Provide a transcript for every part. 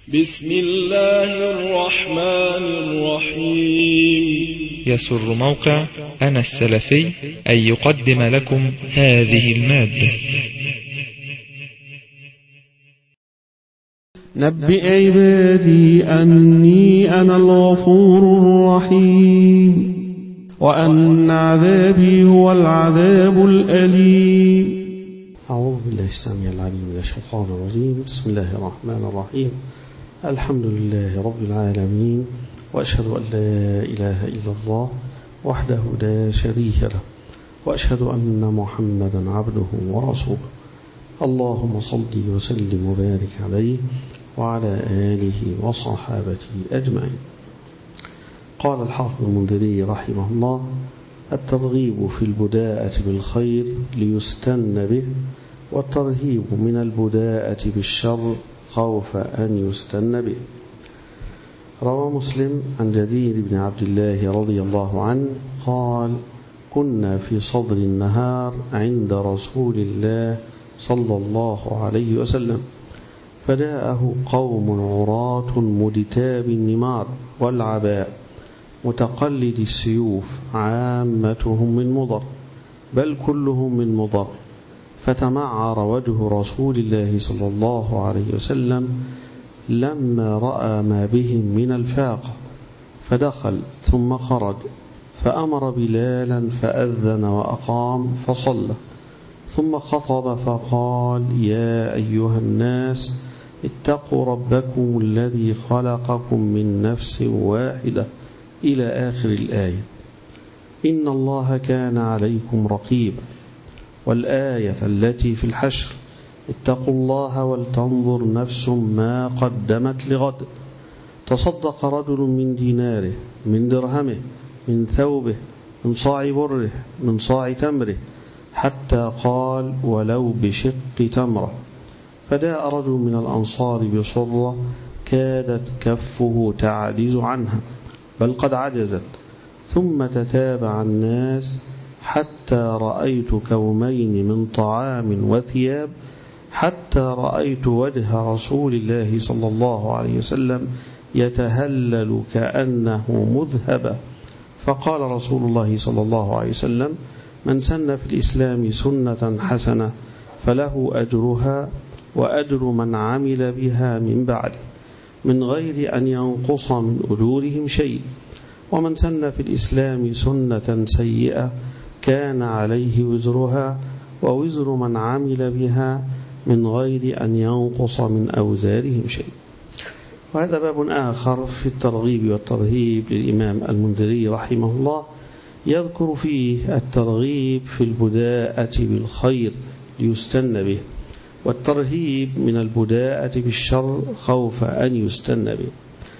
بسم الله الرحمن الرحيم. يسر موقع أنا السلفي أن يقدم لكم هذه المادة. نبئ عبادي أني أنا الغفور الرحيم وأن عذابي هو العذاب الأليم. أعوذ بالله السميع العليم من الشيطان الرجيم. بسم الله الرحمن الرحيم. الحمد لله رب العالمين، وأشهد أن لا إله إلا الله وحده لا شريك له، وأشهد أن محمدا عبده ورسوله. اللهم صل وسلم وبارك عليه وعلى آله وصحابته أجمعين. قال الحافظ المنذري رحمه الله: الترغيب في البداءة بالخير ليستن به، والترهيب من البداءة بالشر خوف أن يستن به. روى مسلم عن جرير بن عبد الله رضي الله عنه قال: كنا في صدر النهار عند رسول الله صلى الله عليه وسلم، فجاءه قوم عراة مجتاب النمار والعباء متقلد السيوف، عامتهم من مضر بل كلهم من مضر، فتمعر وجه رسول الله صلى الله عليه وسلم لما رأى ما بهم من الفاقة، فدخل ثم خرج فأمر بلالا فأذن وأقام فصلى، ثم خطب فقال: يا أيها الناس اتقوا ربكم الذي خلقكم من نفس واحدة إلى آخر الآية. إن الله كان عليكم رقيبا. والآية التي في الحشر: اتقوا الله ولتنظر نفس ما قدمت لغد. تصدق رجل من ديناره، من درهمه، من ثوبه، من صاع بره، من صاع تمره، حتى قال: ولو بشق تمرة. فجاء رجل من الأنصار بصرة كادت كفه تعجز عنها، بل قد عجزت، ثم تتابع الناس حتى رأيت كومين من طعام وثياب، حتى رأيت وجه رسول الله صلى الله عليه وسلم يتهلل كأنه مذهب. فقال رسول الله صلى الله عليه وسلم: من سن في الإسلام سنة حسنة فله أجرها وأجر من عمل بها من بعده، من غير أن ينقص من أجورهم شيء. ومن سن في الإسلام سنة سيئة كان عليه وزرها ووزر من عمل بها، من غير أن ينقص من أوزارهم شيء. وهذا باب آخر في الترغيب والترهيب للإمام المنذري رحمه الله، يذكر فيه الترغيب في البداءة بالخير ليستن به، والترهيب من البداءة بالشر خوف أن يستن به.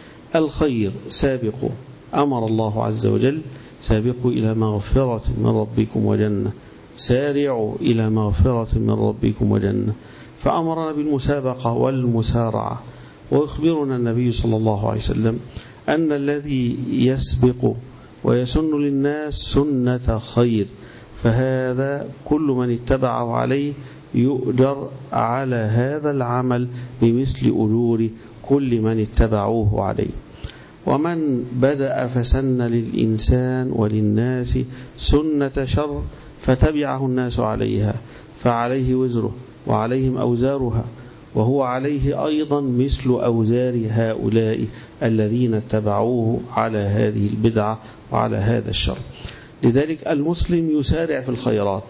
الخير سابقوا، أمر الله عز وجل: سابقوا إلى مغفرة من ربكم وجنة، سارعوا إلى مغفرة من ربكم وجنة، فأمرنا بالمسابقة والمسارعة. ويخبرنا النبي صلى الله عليه وسلم أن الذي يسبق ويسن للناس سنة خير، فهذا كل من اتبعه عليه يؤجر على هذا العمل بمثل أجور كل من اتبعوه عليه. ومن بدأ فسن للإنسان وللناس سنة شر فتبعه الناس عليها، فعليه وزره وعليهم أوزارها، وهو عليه أيضا مثل أوزار هؤلاء الذين اتبعوه على هذه البدعة وعلى هذا الشر. لذلك المسلم يسارع في الخيرات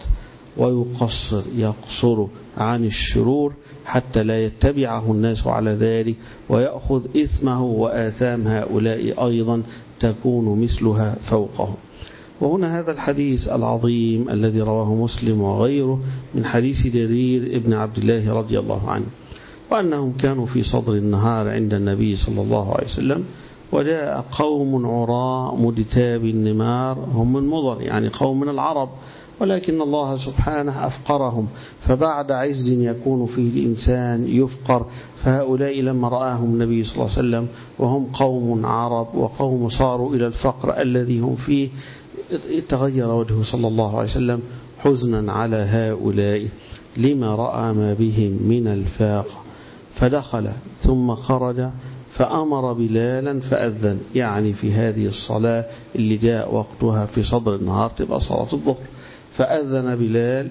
يقصر عن الشرور حتى لا يتبعه الناس على ذلك ويأخذ إثمه، وآثام هؤلاء أيضا تكون مثلها فوقه. وهنا هذا الحديث العظيم الذي رواه مسلم وغيره من حديث جرير بن عبد الله رضي الله عنه، وأنهم كانوا في صدر النهار عند النبي صلى الله عليه وسلم، وجاء قوم عراء مجتاب النمار، هم من مضر يعني قوم من العرب، ولكن الله سبحانه أفقرهم، فبعد عز يكون فيه الإنسان يفقر، فهؤلاء لما رآهم النبي صلى الله عليه وسلم وهم قوم عرب وقوم صاروا إلى الفقر الذي هم فيه، تغير وجهه صلى الله عليه وسلم حزنا على هؤلاء لما رأى ما بهم من الفاقة، فدخل ثم خرج فأمر بلالا فأذن، يعني في هذه الصلاة اللي جاء وقتها في صدر النهار تبقى صلاة الظهر، فأذن بلال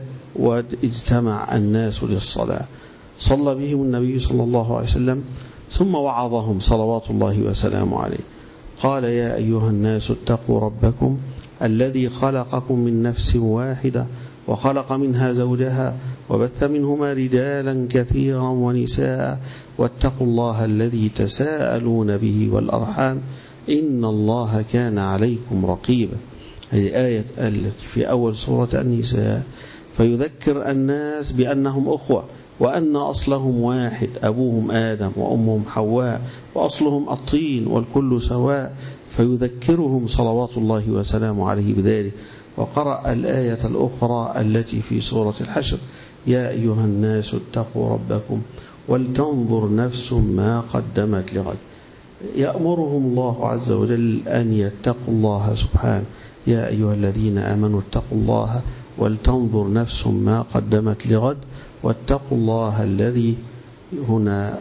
واجتمع الناس للصلاة. صلى بهم النبي صلى الله عليه وسلم ثم وعظهم صلوات الله وسلامه عليه. قال: يا أيها الناس اتقوا ربكم الذي خلقكم من نفس واحدة وخلق منها زوجها وبث منهما رجالا كثيرا ونساء واتقوا الله الذي تساءلون به والأرحام إن الله كان عليكم رقيبا. هذه آية التي في أول سورة النساء، فيذكر الناس بأنهم أخوة وأن أصلهم واحد، أبوهم آدم وأمهم حواء وأصلهم الطين والكل سواء، فيذكرهم صلوات الله وسلامه عليه بذلك. وقرأ الآية الأخرى التي في سورة الحشر: يا أيها الناس اتقوا ربكم ولتنظر نفس ما قدمت لغد. يأمرهم الله عز وجل أن يتقوا الله سبحانه: يا أيها الذين آمنوا اتقوا الله ولتنظر نفس ما قدمت لغد واتقوا الله الذي هنا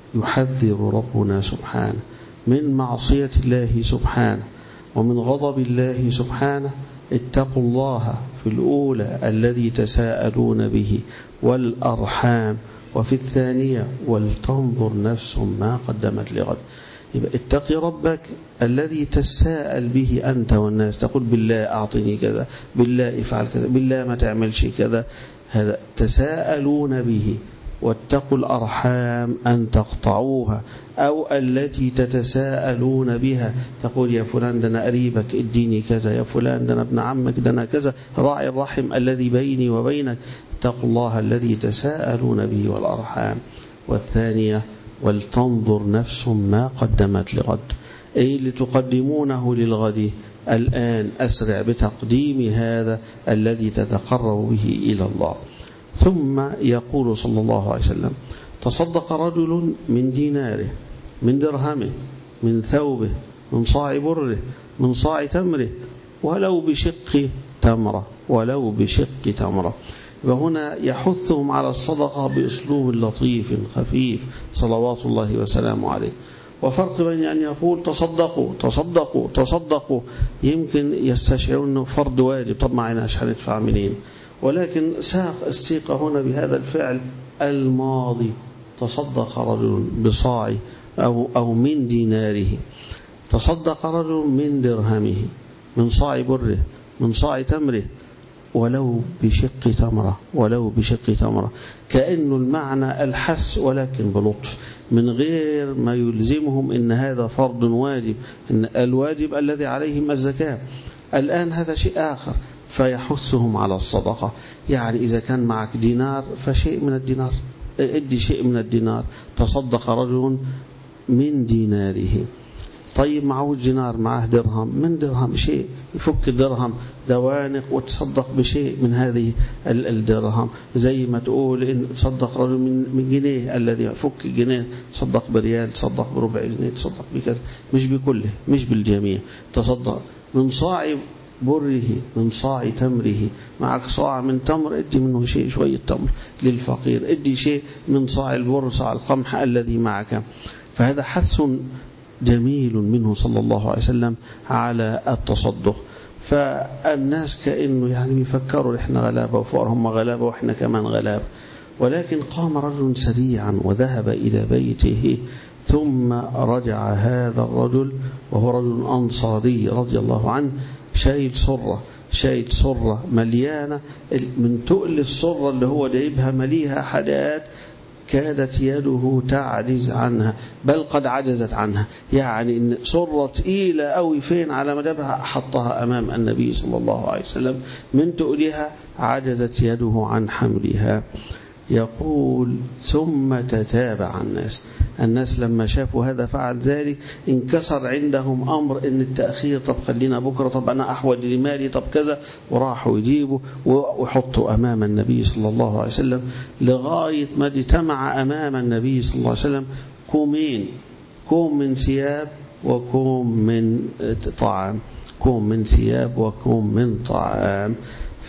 يحذر ربنا سبحانه من معصية الله سبحانه ومن غضب الله سبحانه. اتقوا الله في الأولى الذي تساءلون به والأرحام، وفي الثانية ولتنظر نفس ما قدمت لغد. يبقى اتقي ربك الذي تساءل به أنت والناس، تقول بالله أعطني كذا، بالله افعل كذا، بالله ما تعملش كذا، هذا تساءلون به. واتقوا الأرحام أن تقطعوها، أو التي تتساءلون بها، تقول يا فلان ده أنا قريبك اديني كذا، يا فلان ده أنا ابن عمك ده أنا كذا، راعي الرحم الذي بيني وبينك. اتقوا الله الذي تساءلون به والأرحام. والثانية ولتنظر نفس ما قدمت لغد، أي لتقدمونه للغد الآن، أسرع بتقديم هذا الذي تتقرب به إلى الله. ثم يقول صلى الله عليه وسلم: تصدق رجل من ديناره، من درهمه، من ثوبه، من صاع بره، من صاع تمره، ولو بشق تمرة، ولو بشق تمرة. وهنا يحثهم على الصدقة بأسلوب لطيف خفيف صلوات الله وسلامه عليه. وفرق بين أن يقول تصدقوا تصدقوا تصدقوا، يمكن يستشعرون أنه فرض واجب، طب معناش هندفع منين، ولكن استيق هنا بهذا الفعل الماضي: تصدق رجل بصاع أو من ديناره، تصدق رجل من درهمه، من صاع بره، من صاع تمره، ولو بشق تمرة، ولو بشق تمرة. كأنه المعنى الحس ولكن بلطف، من غير ما يلزمهم إن هذا فرض واجب، إن الواجب الذي عليهم الزكاة، الآن هذا شيء آخر، فيحثهم على الصدقة. يعني إذا كان معك دينار فشيء من الدينار، ادي شيء من الدينار. تصدق رجل من ديناره. طيب معه دينار، معه درهم، من درهم شيء، يفك الدرهم دوانق وتصدق بشيء من هذه الدرهم. زي ما تقول إن تصدق رجل من جنيه، الذي يفك الجنيه تصدق بريال، تصدق بربع جنيه، تصدق بكذا، مش بكله، مش بالجميع. تصدق من صاع بره، من صاع تمره، معك صاع من تمر ادي منه شيء، شوية تمر للفقير، ادي شيء من صاع البر، صاع القمح الذي معك. فهذا حث جميل منه صلى الله عليه وسلم على التصدق. فالناس كأنه يعني بيفكروا إحنا غلابة وفقراء، هم غلابة وإحنا كمان غلابة. ولكن قام رجل سريعا وذهب إلى بيته، ثم رجع هذا الرجل وهو رجل أنصاري رضي الله عنه، شايل صرة مليانة، من تقل الصرة اللي هو جايبها مليها حاجات كادت يده تعجز عنها، بل قد عجزت عنها. يعني إن صرة تقيلة أوي فين على مدبها، حطها أمام النبي صلى الله عليه وسلم، من تقلها عجزت يده عن حملها. يقول ثم تتابع الناس لما شافوا هذا فعل ذلك، انكسر عندهم أمر إن التأخير، طب خلينا بكرة، طب أنا أحوج لمالي، طب كذا، وراحوا يجيبوا ويحطوا أمام النبي صلى الله عليه وسلم، لغاية ما اجتمع أمام النبي صلى الله عليه وسلم كومين، كوم من ثياب وكوم من طعام، كوم من ثياب وكوم من طعام.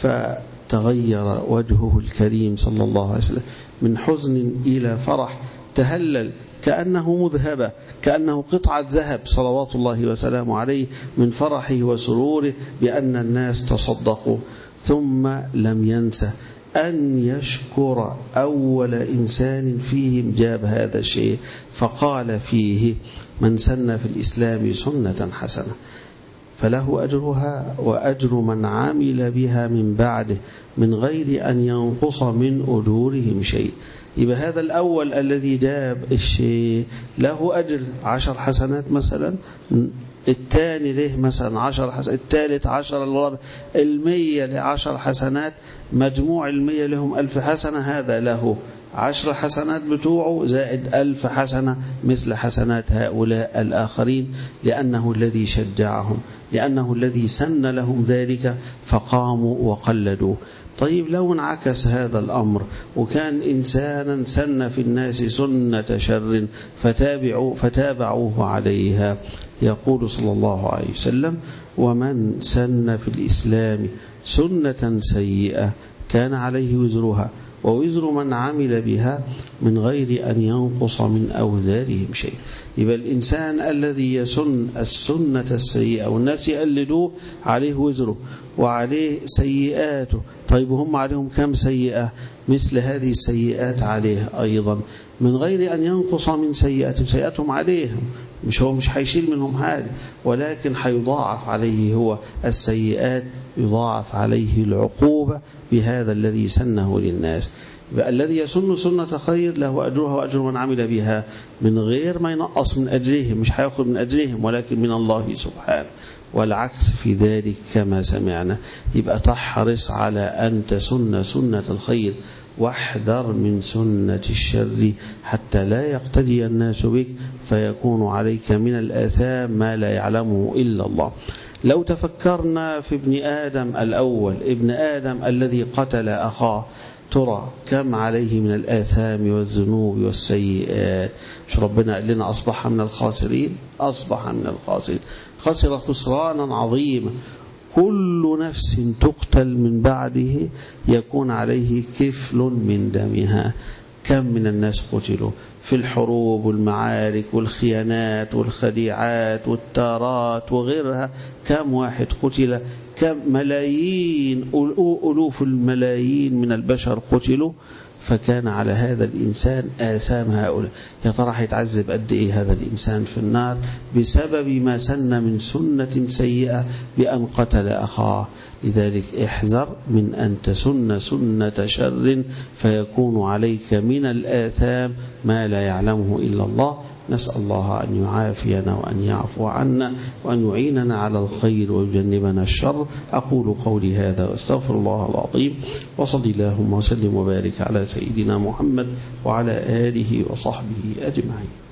فتغير وجهه الكريم صلى الله عليه وسلم من حزن إلى فرح، تهلل كأنه مذهبة، كأنه قطعة ذهب صلوات الله وسلامه عليه من فرحه وسروره بأن الناس تصدقوا. ثم لم ينسى أن يشكر أول إنسان فيهم جاب هذا الشيء، فقال فيه: من سن في الإسلام سنة حسنة فله أجرها وأجر من عمل بها من بعده من غير أن ينقص من أجورهم شيء. يبقى هذا الأول الذي جاب الشيء له أجر 10 حسنات مثلا، الثاني له مثلا 10 حسنات، الثالث 10، الرابع 100 ل10 حسنات، مجموع 100 لهم 1000 حسنة، هذا له 10 حسنات بتوعه زائد 1000 حسنة مثل حسنات هؤلاء الآخرين، لأنه الذي شجعهم، لأنه الذي سن لهم ذلك فقاموا وقلدوا. طيب لو انعكس هذا الأمر وكان إنسانا سن في الناس سنة شر فتابعوه عليها، يقول صلى الله عليه وسلم: ومن سن في الإسلام سنة سيئة كان عليه وزرها ووزر من عمل بها من غير أن ينقص من أوزارهم شيء. يبقى الإنسان الذي يسن السنة السيئة والناس يقلدوه عليه وزره وعليه سيئاته. طيب هم عليهم كم سيئة؟ مثل هذه السيئات عليه أيضا من غير أن ينقص من سيئاتهم، سيئاتهم عليهم، مش هيشيل منهم حاجة، ولكن هيضاعف عليه هو السيئات، يضاعف عليه العقوبة بهذا الذي سنه للناس. الذي يسن سنة خير له أجرها وأجر من عمل بها من غير ما ينقص من أجرهم، مش هيأخذ من أجرهم ولكن من الله سبحانه، والعكس في ذلك كما سمعنا. يبقى تحرص على أن تسن سنة الخير واحذر من سنة الشر حتى لا يقتدي الناس بك فيكون عليك من الآثام ما لا يعلمه إلا الله. لو تفكرنا في ابن آدم الأول، ابن آدم الذي قتل أخاه، ترى كم عليه من الآثام والذنوب والسيئات؟ مش ربنا قال لنا أصبح من الخاسرين؟ أصبح من الخاسرين، خسر خسرانا عظيما. كل نفس تقتل من بعده يكون عليه كفل من دمها. كم من الناس قتلوا في الحروب والمعارك والخيانات والخديعات والتارات وغيرها؟ كم واحد قتل؟ كم ملايين، ألوف الملايين من البشر قتلوا. فكان على هذا الإنسان آثام هؤلاء. يا ترى هيتعذب قد إيه هذا الإنسان في النار بسبب ما سن من سنة سيئة بأن قتل أخاه؟ لذلك احذر من أن تسن سنة شر فيكون عليك من الآثام ما لا يعلمه إلا الله. نسأل الله أن يعافينا وأن يعفو عنا وأن يعيننا على الخير ويجنبنا الشر. أقول قولي هذا واستغفر الله العظيم، وصلي اللهم وسلم وبارك على سيدنا محمد وعلى آله وصحبه أجمعين.